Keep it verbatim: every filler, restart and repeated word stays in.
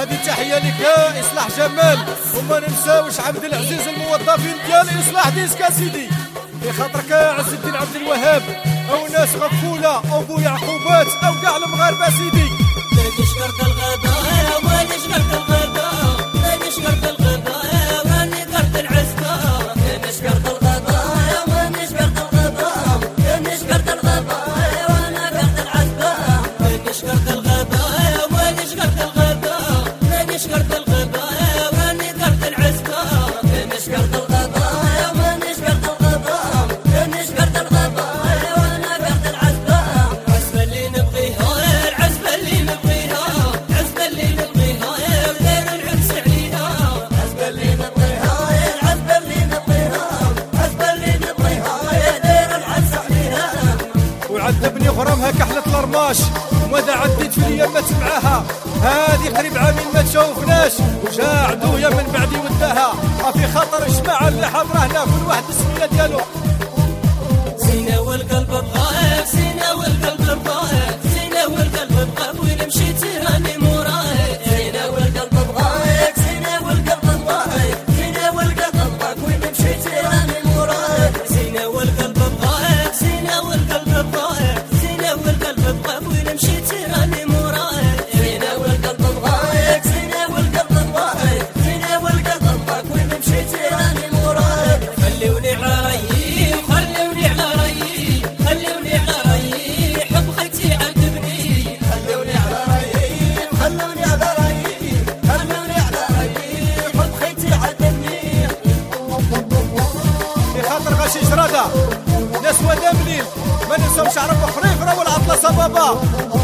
هذه تحيه لك يا اصلاح جمال، وما ننساوش عبد العزيز الموظفين ديال اصلاح ديسكا سيدي، بخاطرك عز الدين عبد الوهاب او ناس غفوله او بو يعقوبات او كاع المغاربه سيدي. مانيش قرد الغابه مانيش قرد الغابه مانيش قرد الغابه راني قرد العزبه، مانيش قرد الغابه مانيش قرد الغابه مانيش قرد الغابه وانا قرد العزبه، مانيش قرد الغابه مانيش قرد الغابه مانيش قرد الغابه راني قرد العزبه، مانيش قرد الغابه مانيش قرد الغابه مانيش قرد الغابه وانا قرد العزبه، العزبه اللي نبغيها العزبه اللي نبغيها العزبه اللي نبغيها وداير العكس عليها، العزبه اللي نبغيها العزبه اللي نبغيها العزبه اللي نبغيها داير العكس عليها. وعذبني غرامها كحلة الرماش وماذا عديت في اليمات معاها، هذه قريب عامين ما تشوفناش وجا عدويا من بعدي وداها، في خاطر الجماعة اللي حاضرة هنا كل واحد السمية ديالو. زينة والقلب بغاك زينة والقلب بغاك زينة والقلب بغاك وين مشيتي راني موراك، زينة والقلب بغاك زينة والقلب بغاك زينة والقلب بغاك وين مشيتي راني موراك، زينة والقلب بغاك زينة والقلب بغاك زينة والقلب بغاك وين مشيتي راني موراك، زينة والقلب بغاك زينة والقلب بغاك زينة والقلب بغاك وين مشيتي راني موراك، خليوني على رايي خليوني على رايي خليوني على رايي حب خيتي عذبني، خليوني على رايي خلوني على رايي خلوني على رايي حب خيتي عذبني. بخاطر غاشي جرادة ناس ودا منين ما ننساوش عرب خريفرة والعطلة صبابة.